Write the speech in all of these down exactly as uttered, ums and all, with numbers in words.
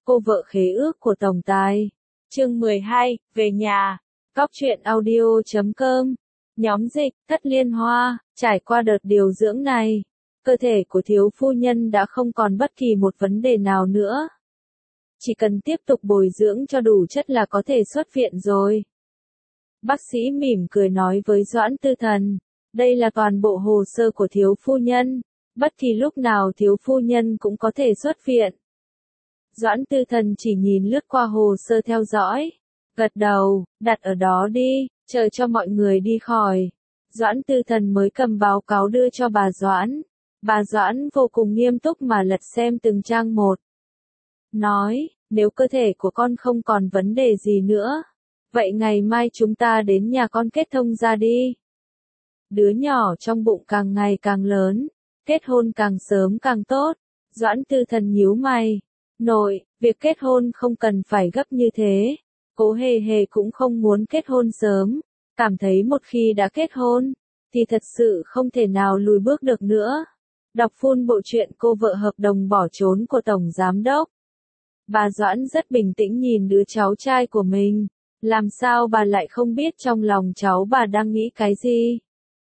Cô vợ khế ước của tổng tài. Chương mười hai, về nhà. Góc truyện audio chấm com. Nhóm dịch, Thất Liên Hoa, trải qua đợt điều dưỡng này, cơ thể của thiếu phu nhân đã không còn bất kỳ một vấn đề nào nữa. Chỉ cần tiếp tục bồi dưỡng cho đủ chất là có thể xuất viện rồi. Bác sĩ mỉm cười nói với Doãn Tư Thần, đây là toàn bộ hồ sơ của thiếu phu nhân, bất kỳ lúc nào thiếu phu nhân cũng có thể xuất viện. Doãn Tư Thần chỉ nhìn lướt qua hồ sơ theo dõi, gật đầu, đặt ở đó đi, chờ cho mọi người đi khỏi. Doãn Tư Thần mới cầm báo cáo đưa cho bà Doãn. Bà Doãn vô cùng nghiêm túc mà lật xem từng trang một. Nói, nếu cơ thể của con không còn vấn đề gì nữa, vậy ngày mai chúng ta đến nhà con kết thông ra đi. Đứa nhỏ trong bụng càng ngày càng lớn, kết hôn càng sớm càng tốt. Doãn Tư Thần nhíu mày. Nội, việc kết hôn không cần phải gấp như thế. Cố Hề Hề cũng không muốn kết hôn sớm, cảm thấy một khi đã kết hôn, thì thật sự không thể nào lùi bước được nữa. Đọc full bộ truyện Cô vợ hợp đồng bỏ trốn của Tổng Giám Đốc. Bà Doãn rất bình tĩnh nhìn đứa cháu trai của mình, làm sao bà lại không biết trong lòng cháu bà đang nghĩ cái gì.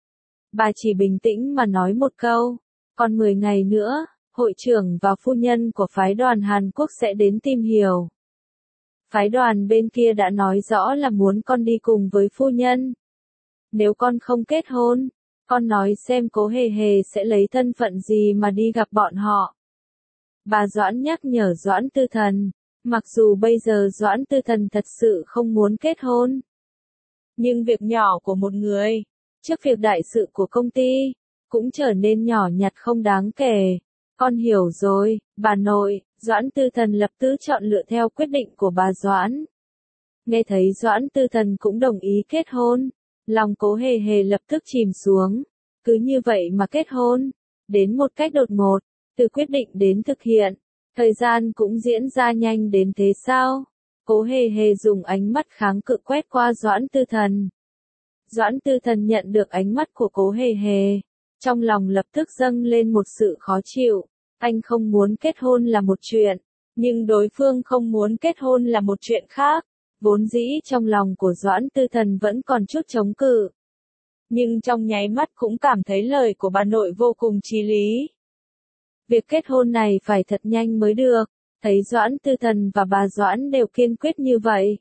Bà chỉ bình tĩnh mà nói một câu, còn mười ngày nữa, hội trưởng và phu nhân của phái đoàn Hàn Quốc sẽ đến tìm hiểu. Phái đoàn bên kia đã nói rõ là muốn con đi cùng với phu nhân. Nếu con không kết hôn, con nói xem Cố Hề Hề sẽ lấy thân phận gì mà đi gặp bọn họ. Bà Doãn nhắc nhở Doãn Tư Thần, mặc dù bây giờ Doãn Tư Thần thật sự không muốn kết hôn. Nhưng việc nhỏ của một người, trước việc đại sự của công ty, cũng trở nên nhỏ nhặt không đáng kể. Con hiểu rồi, bà nội. Doãn Tư Thần lập tức chọn lựa theo quyết định của bà Doãn. Nghe thấy Doãn Tư Thần cũng đồng ý kết hôn, lòng Cố Hề Hề lập tức chìm xuống. Cứ như vậy mà kết hôn, đến một cách đột ngột, từ quyết định đến thực hiện, thời gian cũng diễn ra nhanh đến thế sao? Cố Hề Hề dùng ánh mắt kháng cự quét qua Doãn Tư Thần. Doãn Tư Thần nhận được ánh mắt của Cố Hề Hề, trong lòng lập tức dâng lên một sự khó chịu. Anh không muốn kết hôn là một chuyện, nhưng đối phương không muốn kết hôn là một chuyện khác. Vốn dĩ trong lòng của Doãn Tư Thần vẫn còn chút chống cự. Nhưng trong nháy mắt cũng cảm thấy lời của bà nội vô cùng chí lý. Việc kết hôn này phải thật nhanh mới được, thấy Doãn Tư Thần và bà Doãn đều kiên quyết như vậy.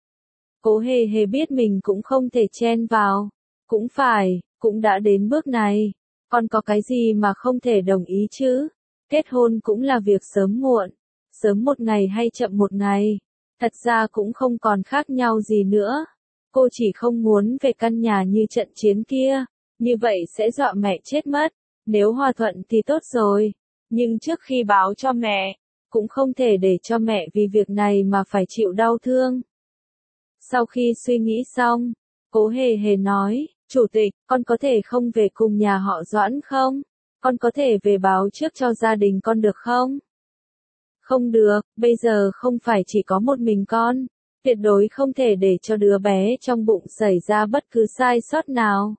Cố Hề Hề biết mình cũng không thể chen vào. Cũng phải, cũng đã đến bước này, còn có cái gì mà không thể đồng ý chứ? Kết hôn cũng là việc sớm muộn, sớm một ngày hay chậm một ngày, thật ra cũng không còn khác nhau gì nữa. Cô chỉ không muốn về căn nhà như trận chiến kia, như vậy sẽ dọa mẹ chết mất. Nếu hòa thuận thì tốt rồi, nhưng trước khi báo cho mẹ, cũng không thể để cho mẹ vì việc này mà phải chịu đau thương. Sau khi suy nghĩ xong, Cố Hề Hề nói, Chủ tịch, con có thể không về cùng nhà họ Doãn không? Con có thể về báo trước cho gia đình con được không? Không được, bây giờ không phải chỉ có một mình con, tuyệt đối không thể để cho đứa bé trong bụng xảy ra bất cứ sai sót nào.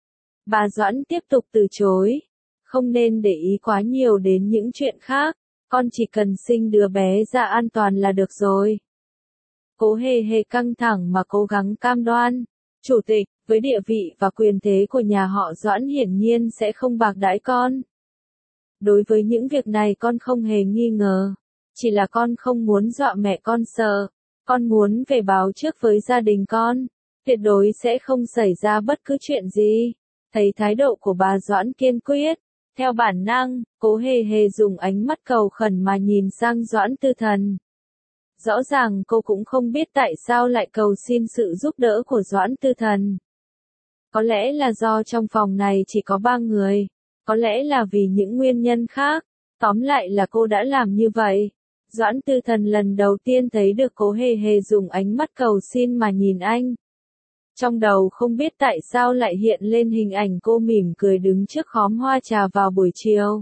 Bà Doãn tiếp tục từ chối, không nên để ý quá nhiều đến những chuyện khác, con chỉ cần sinh đứa bé ra an toàn là được rồi. Cố Hề Hề căng thẳng mà cố gắng cam đoan, Chủ tịch, với địa vị và quyền thế của nhà họ Doãn hiển nhiên sẽ không bạc đãi con. Đối với những việc này con không hề nghi ngờ, chỉ là con không muốn dọa mẹ con sợ, con muốn về báo trước với gia đình con, tuyệt đối sẽ không xảy ra bất cứ chuyện gì. Thấy thái độ của bà Doãn kiên quyết, theo bản năng, Cố Hề Hề dùng ánh mắt cầu khẩn mà nhìn sang Doãn Tư Thần. Rõ ràng cô cũng không biết tại sao lại cầu xin sự giúp đỡ của Doãn Tư Thần. Có lẽ là do trong phòng này chỉ có ba người, có lẽ là vì những nguyên nhân khác, tóm lại là cô đã làm như vậy. Doãn Tư Thần lần đầu tiên thấy được Cố Hề Hề dùng ánh mắt cầu xin mà nhìn anh. Trong đầu không biết tại sao lại hiện lên hình ảnh cô mỉm cười đứng trước khóm hoa trà vào buổi chiều.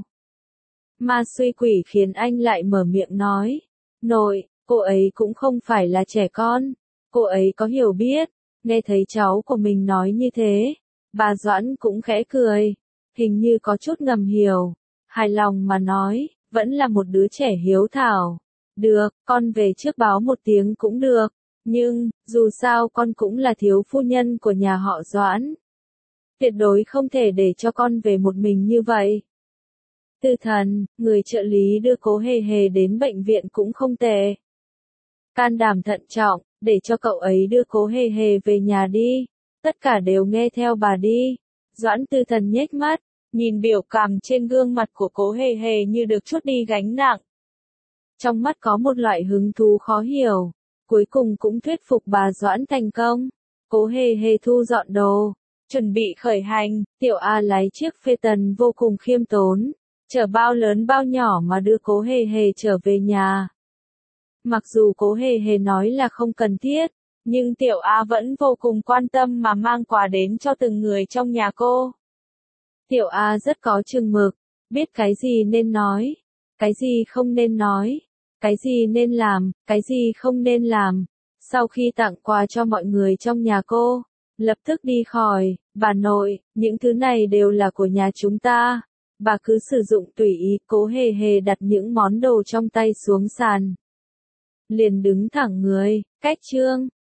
Ma suy quỷ khiến anh lại mở miệng nói, nội, cô ấy cũng không phải là trẻ con, cô ấy có hiểu biết. Nghe thấy cháu của mình nói như thế, bà Doãn cũng khẽ cười, hình như có chút ngầm hiểu, hài lòng mà nói, vẫn là một đứa trẻ hiếu thảo. Được, con về trước báo một tiếng cũng được. Nhưng, dù sao con cũng là thiếu phu nhân của nhà họ Doãn. Tuyệt đối không thể để cho con về một mình như vậy. Tư Thần, người trợ lý đưa Cố Hề Hề đến bệnh viện cũng không tệ. Can đảm thận trọng, để cho cậu ấy đưa Cố Hề Hề về nhà đi. Tất cả đều nghe theo bà đi. Doãn Tư Thần nhếch mắt, nhìn biểu cảm trên gương mặt của Cố Hề Hề như được trút đi gánh nặng. Trong mắt có một loại hứng thú khó hiểu. Cuối cùng cũng thuyết phục bà Doãn thành công. Cố Hề Hề thu dọn đồ, chuẩn bị khởi hành. Tiểu A lái chiếc phê tần vô cùng khiêm tốn, chở bao lớn bao nhỏ mà đưa Cố Hề Hề trở về nhà. Mặc dù Cố Hề Hề nói là không cần thiết, nhưng Tiểu A vẫn vô cùng quan tâm mà mang quà đến cho từng người trong nhà cô. Tiểu A rất có chừng mực, biết cái gì nên nói, cái gì không nên nói, cái gì nên làm, cái gì không nên làm. Sau khi tặng quà cho mọi người trong nhà cô, lập tức đi khỏi. Bà nội, những thứ này đều là của nhà chúng ta. Bà cứ sử dụng tùy ý. Cố Hề Hề đặt những món đồ trong tay xuống sàn, liền đứng thẳng người. Cách chương